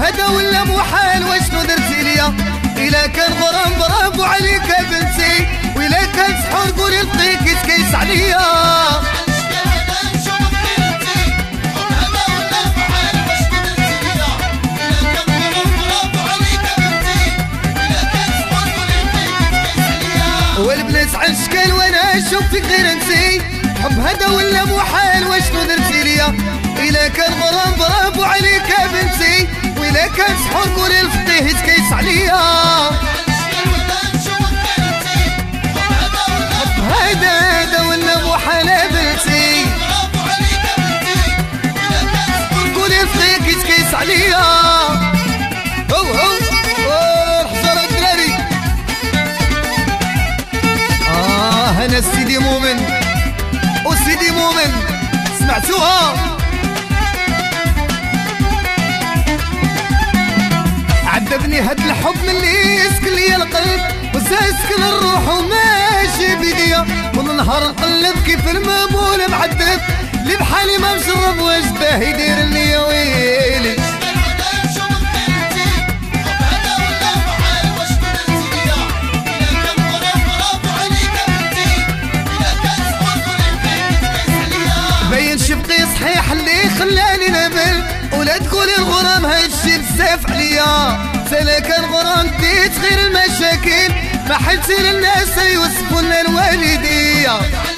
هذا ولا محال واشنو درتي ليا؟ إلا كان غرام برافو عليك بنتي، وإلا كان سحور قولي لطيك يتكيس عليا. والبنات عن شكال وانا نشوف فيك غير انتي، حب هذا ولا محال واشنو درتي ليا؟ إلا كان غرام برافو عليك بنتي، وإلا كان سحور قولي لفطيه يتكيس عليا. هذا ولا محال بنتي، قولي لفطيك يتكيس عليا. حزر الدراري. أنا سيدي مؤمن وسيدي مؤمن، سمعتوها؟ عذبني هاد الحب ملي يسكن ليا القلب وساسكن الروح وماشي بيديا، كل نهار نقلب كيف المامول معذب، اللي بحالي ما مشرب واش باه يدير لي يا ويلي. باين شبقي صحيح اللي خلاني نبل، ولا تقولي الغرام هادشي بزاف عليا، سلا كان غرام ديت غير المشاكل، ما حلتي للناس يوصفوا لنا الوالديه.